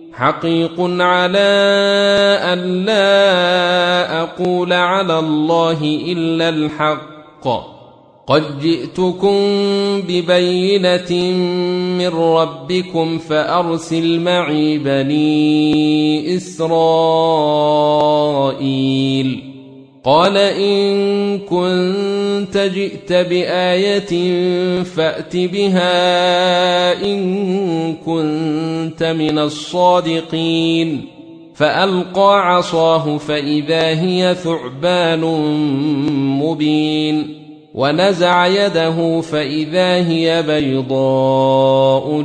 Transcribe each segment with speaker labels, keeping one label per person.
Speaker 1: حقيق على أن لا أقول على الله إلا الحق. قد جئتكم ببينة من ربكم فأرسل معي بني إسرائيل. قال إن كنت جئت بآية فأت بها إن كنت من الصادقين. فألقى عصاه فإذا هي ثعبان مبين، ونزع يده فإذا هي بيضاء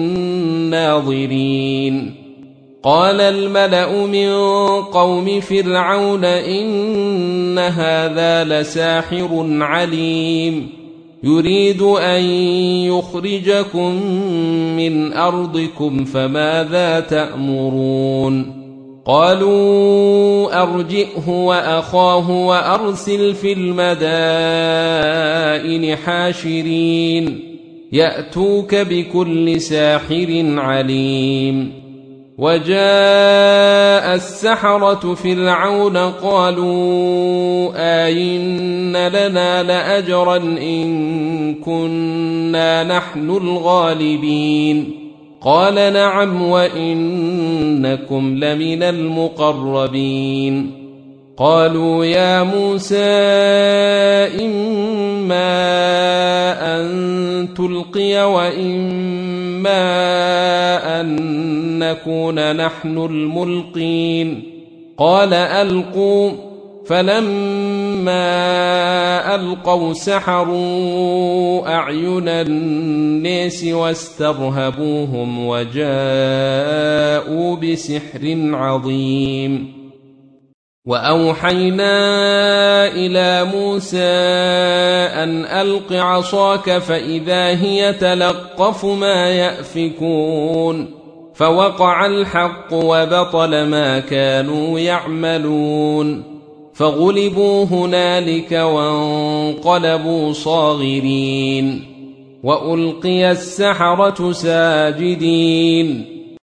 Speaker 1: للناظرين. قال الملأ من قوم فرعون إن هذا لساحر عليم، يريد أن يخرجكم من أرضكم فماذا تأمرون؟ قالوا أرجئه وأخاه وأرسل في المدائن حاشرين يأتوك بكل ساحر عليم. وجاء السحرة فرعون قالوا أئن لنا لأجرا إن كنا نحن الغالبين. قال نعم وإنكم لمن المقربين. قالوا يا موسى إما أن تلقي وإما أن نكون نحن الملقين. قال ألقوا. فلما ألقوا سحروا أعين الناس واسترهبوهم وجاءوا بسحر عظيم. وأوحينا إلى موسى أن ألق عصاك فإذا هي تلقف ما يأفكون. فوقع الحق وبطل ما كانوا يعملون، فغلبوا هنالك وانقلبوا صاغرين، وألقي السحرة ساجدين